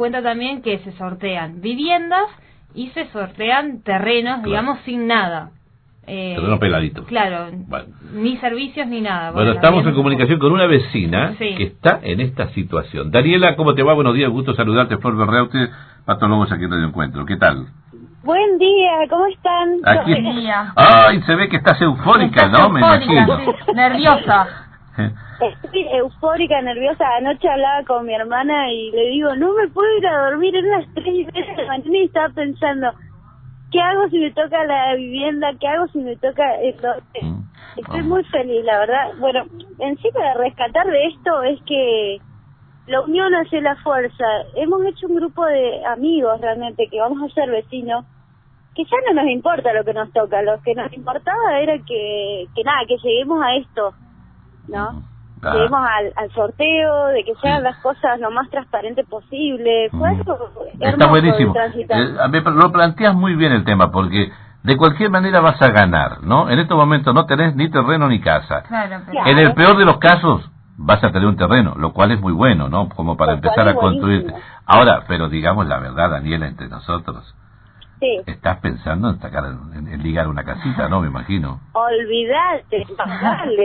cuenta también que se sortean viviendas y se sortean terrenos, digamos, sin nada. Terreno peladito. Claro, bueno. Ni servicios ni nada. Bueno, estamos en comunicación con una vecina que está en esta situación. Daniela, ¿cómo te va? Buenos días, gusto saludarte. Flor Berreute, patólogos aquí en Radio Encuentro. ¿Qué tal? Buen día, ¿cómo están? Aquí. Buen día. Ay, se ve que estás eufórica, ¿no? Me imagino. Sí. Nerviosa. Estoy eufórica, nerviosa. Anoche hablaba con mi hermana y le digo, no me puedo ir a dormir, en las 3:30 de la mañana y estaba pensando, ¿qué hago si me toca la vivienda? ¿Qué hago si me toca esto? Estoy muy feliz, la verdad. Bueno, en sí para rescatar de esto es que la unión hace la fuerza. Hemos hecho un grupo de amigos realmente que vamos a ser vecinos, que ya no nos importa lo que nos toca. Lo que nos importaba era que lleguemos a esto, ¿no? Lleguemos al sorteo, de que sean las cosas lo más transparente posible. Fue algo está buenísimo. Me lo planteas muy bien el tema, porque de cualquier manera vas a ganar, ¿no? En estos momentos no tenés ni terreno ni casa. Claro. En el peor de los casos vas a tener un terreno, lo cual es muy bueno, ¿no? Como para empezar a construir. Ahora, pero digamos la verdad, Daniela, entre nosotros. Sí. Estás pensando en ligar una casita, ¿no? Me imagino. Olvídate, dale.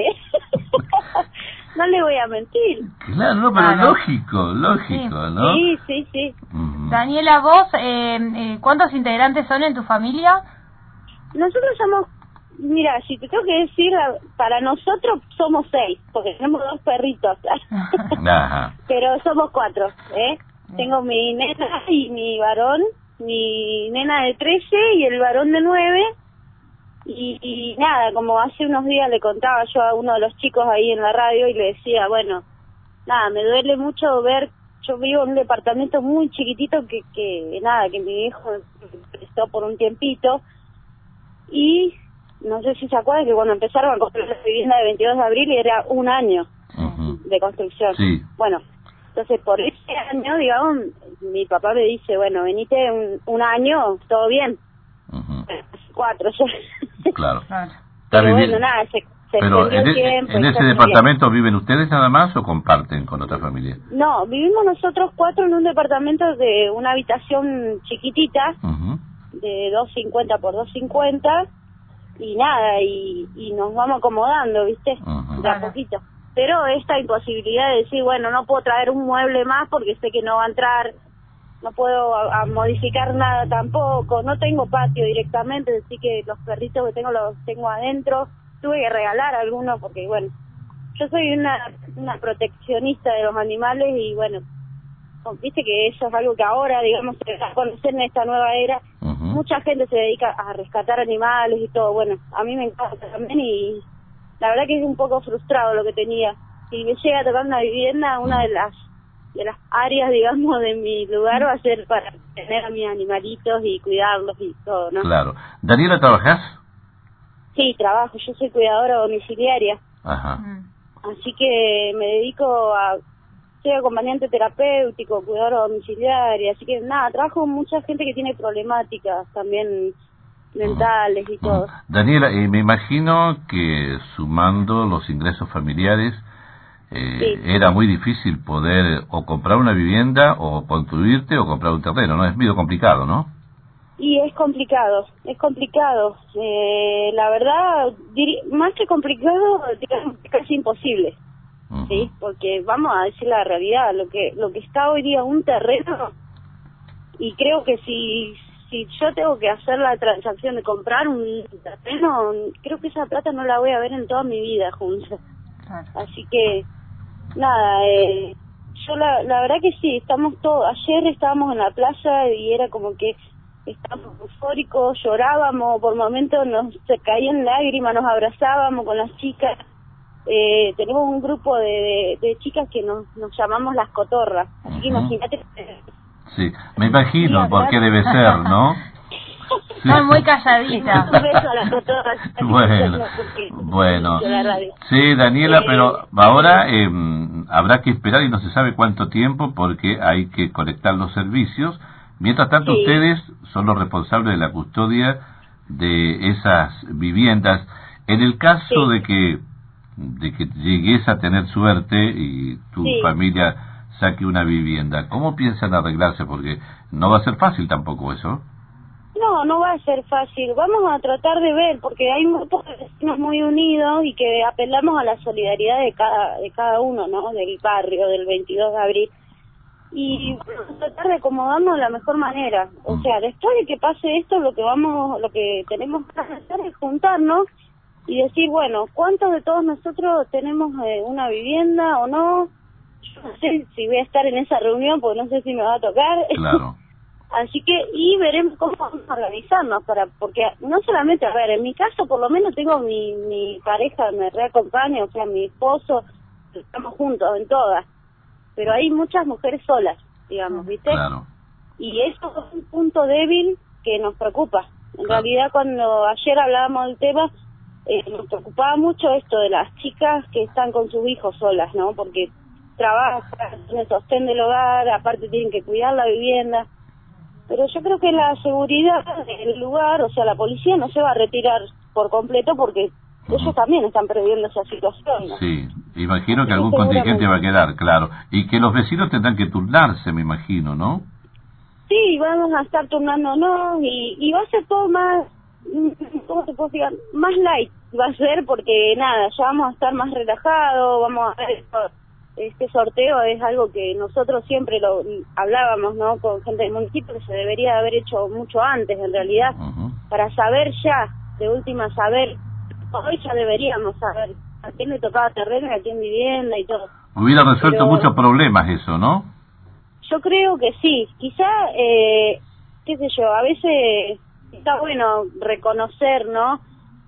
No le voy a mentir. Claro, no, pero lógico, ¿no? Sí. Daniela, vos, ¿cuántos integrantes son en tu familia? Nosotros somos, mira, si te tengo que decir, para nosotros somos 6, porque tenemos 2 perritos. Ajá. Pero somos 4, ¿eh? Tengo mi nena y mi varón, mi nena de 13 y el varón de 9. Y nada, como hace unos días le contaba yo a uno de los chicos ahí en la radio y le decía, bueno, nada, me duele mucho ver, yo vivo en un departamento muy chiquitito que mi hijo prestó por un tiempito, y no sé si se acuerdan que cuando empezaron a construir la vivienda de 22 de abril era 1 año de construcción. Sí. Bueno, entonces por ese año, digamos, mi papá me dice, bueno, venite un año, todo bien. 4 ya. Claro. Pero bueno, nada, se pero tiempo, en ese departamento viven ustedes nada más o comparten con otra familia. No, vivimos nosotros 4 en un departamento de una habitación chiquitita, de 250 por 250, y nada, y nos vamos acomodando, ¿viste? De a poquito. Pero esta imposibilidad de decir, bueno, no puedo traer un mueble más porque sé que no va a entrar, no puedo modificar nada tampoco, no tengo patio directamente, así que los perritos que tengo los tengo adentro. Tuve que regalar algunos porque, bueno, yo soy una proteccionista de los animales y, bueno, viste que eso es algo que ahora, digamos, se da a conocer en esta nueva era. Mucha gente se dedica a rescatar animales y todo. Bueno, a mí me encanta también y la verdad que es un poco frustrado lo que tenía. Si me llega a tocar una vivienda, una de las áreas, digamos, de mi lugar va a ser para tener a mis animalitos y cuidarlos y todo, ¿no? Claro. ¿Daniela, trabajás? Sí, trabajo. Yo soy cuidadora domiciliaria. Ajá. Así que me dedico soy acompañante terapéutico, cuidadora domiciliaria. Así que nada, trabajo con mucha gente que tiene problemáticas también mentales y todo. Daniela, me imagino que sumando los ingresos familiares, era muy difícil poder o comprar una vivienda o construirte o comprar un terreno, ¿no? Es medio complicado, ¿no? Y es complicado. La verdad, más que complicado, digamos, casi imposible, ¿sí? Porque vamos a decir la realidad, lo que está hoy día un terreno, y creo que si yo tengo que hacer la transacción de comprar un terreno, creo que esa plata no la voy a ver en toda mi vida junta. Así que nada, yo la verdad que sí, ayer estábamos en la playa y era como que estábamos eufóricos, llorábamos, por momentos se caían lágrimas, nos abrazábamos con las chicas. Tenemos un grupo de chicas que nos llamamos las cotorras, así que imagínate. Sí, me imagino por qué debe ser, ¿no? Son muy calladitas. Un beso a las cotorras. Bueno. Sí, Daniela, pero ahora habrá que esperar y no se sabe cuánto tiempo porque hay que conectar los servicios. Mientras tanto, ustedes son los responsables de la custodia de esas viviendas. En el caso de que llegues a tener suerte y tu familia saque una vivienda. ¿Cómo piensan arreglarse? Porque no va a ser fácil tampoco eso. No, no va a ser fácil. Vamos a tratar de ver, porque hay grupos de vecinos muy unidos y que apelamos a la solidaridad de cada uno, ¿no? Del barrio, del 22 de abril. Y vamos a tratar de acomodarnos de la mejor manera. O sea, después de que pase esto, lo que tenemos que hacer es juntarnos y decir, bueno, ¿cuántos de todos nosotros tenemos una vivienda o no? Yo no sé si voy a estar en esa reunión, porque no sé si me va a tocar. Claro. Así que, y veremos cómo vamos a organizarnos, porque no solamente, a ver, en mi caso por lo menos tengo mi pareja, me reacompaña, o sea, mi esposo, estamos juntos en todas, pero hay muchas mujeres solas, digamos, ¿viste? Claro. Y eso es un punto débil que nos preocupa. En realidad, cuando ayer hablábamos del tema, nos preocupaba mucho esto de las chicas que están con sus hijos solas, ¿no? Porque trabajan, son el sostén del hogar, aparte tienen que cuidar la vivienda. Pero yo creo que la seguridad del lugar, o sea, la policía no se va a retirar por completo porque ellos también están previendo esa situación, ¿no? Sí, imagino que algún contingente va a quedar, claro. Y que los vecinos tendrán que turnarse, me imagino, ¿no? Sí, vamos a estar turnándonos y va a ser todo más, ¿cómo se puede decir? Más light va a ser porque nada, ya vamos a estar más relajados, vamos a ver esto. Este sorteo es algo que nosotros siempre lo hablábamos, ¿no? Con gente del municipio, que se debería haber hecho mucho antes, en realidad, para saber ya, de última saber, hoy ya deberíamos saber a quién le tocaba terreno y a quién vivienda y todo. Hubiera resuelto muchos problemas eso, ¿no? Yo creo que sí, quizá, qué sé yo, a veces está bueno reconocer, ¿no?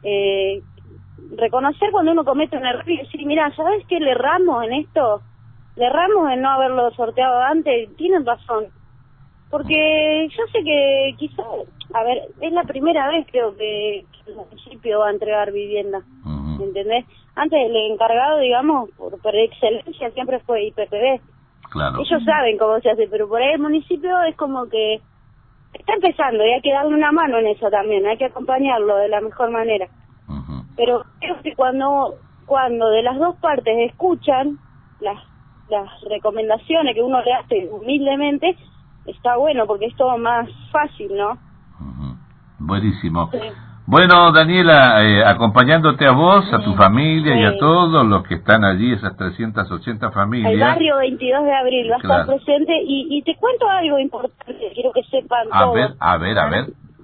Reconocer cuando uno comete un error y decir, mira, ¿sabes qué? Le erramos en esto, le erramos en no haberlo sorteado antes, tienen razón. Porque yo sé que quizás, a ver, es la primera vez creo que el municipio va a entregar vivienda, ¿entendés? Antes el encargado, digamos, por excelencia siempre fue IPPB. Claro. Ellos saben cómo se hace, pero por ahí el municipio es como que está empezando y hay que darle una mano en eso también, hay que acompañarlo de la mejor manera. Pero creo que cuando de las dos partes escuchan las recomendaciones que uno le hace humildemente, está bueno porque es todo más fácil, ¿no? Buenísimo. Sí. Bueno, Daniela, acompañándote a vos, a tu familia y a todos los que están allí, esas 380 familias. El barrio 22 de abril va a estar presente y te cuento algo importante, quiero que sepan todos. A ver.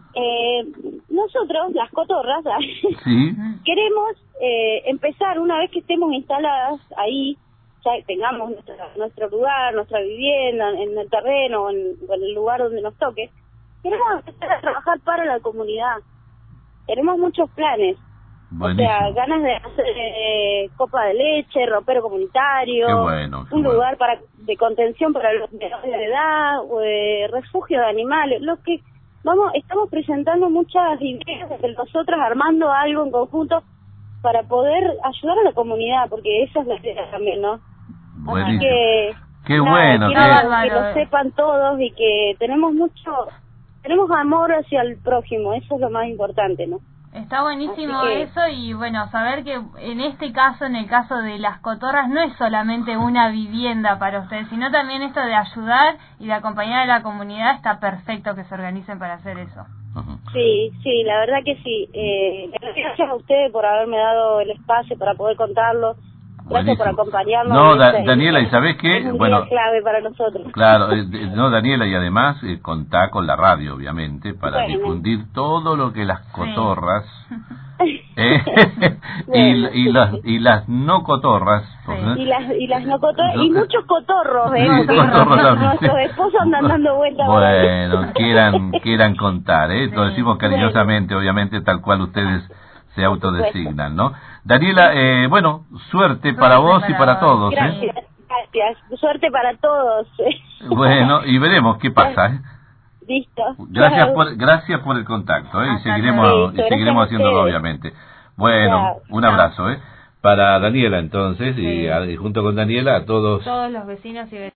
Nosotros, las cotorras, ¿sí? Queremos empezar, una vez que estemos instaladas ahí, ya tengamos nuestro lugar, nuestra vivienda, en el terreno o en el lugar donde nos toque, queremos empezar a trabajar para la comunidad. Tenemos muchos planes. Buenísimo. O sea, ganas de hacer copa de leche, ropero comunitario, qué bueno, un lugar de contención para los menores de edad, refugio de animales, estamos presentando muchas ideas de nosotras, armando algo en conjunto para poder ayudar a la comunidad, porque esa es la idea también, ¿no? Buenísimo. Así que, qué bueno, que lo sepan todos y que tenemos amor hacia el prójimo, eso es lo más importante, ¿no? Está buenísimo eso y bueno, saber que en este caso, en el caso de las cotorras, no es solamente una vivienda para ustedes, sino también esto de ayudar y de acompañar a la comunidad, está perfecto que se organicen para hacer eso. Sí, la verdad que sí. Gracias a ustedes por haberme dado el espacio para poder contarlo. Gracias por acompañarnos. No, Daniela, ¿y sabés qué? Es un día clave para nosotros. Claro, no, Daniela, y además contá con la radio, obviamente, para difundir todo lo que las cotorras y las no cotorras. Y las no cotorras, y muchos cotorros, nuestros esposos andan dando vueltas. Bueno, quieran contar, lo decimos cariñosamente, obviamente, tal cual ustedes se autodesignan, ¿no? Daniela, suerte para vos y para todos. Gracias. Suerte para todos. Bueno, y veremos qué pasa. Listo. Gracias por el contacto, y seguiremos haciéndolo, obviamente. Bueno, un abrazo, para Daniela entonces, y junto con Daniela a todos los vecinos y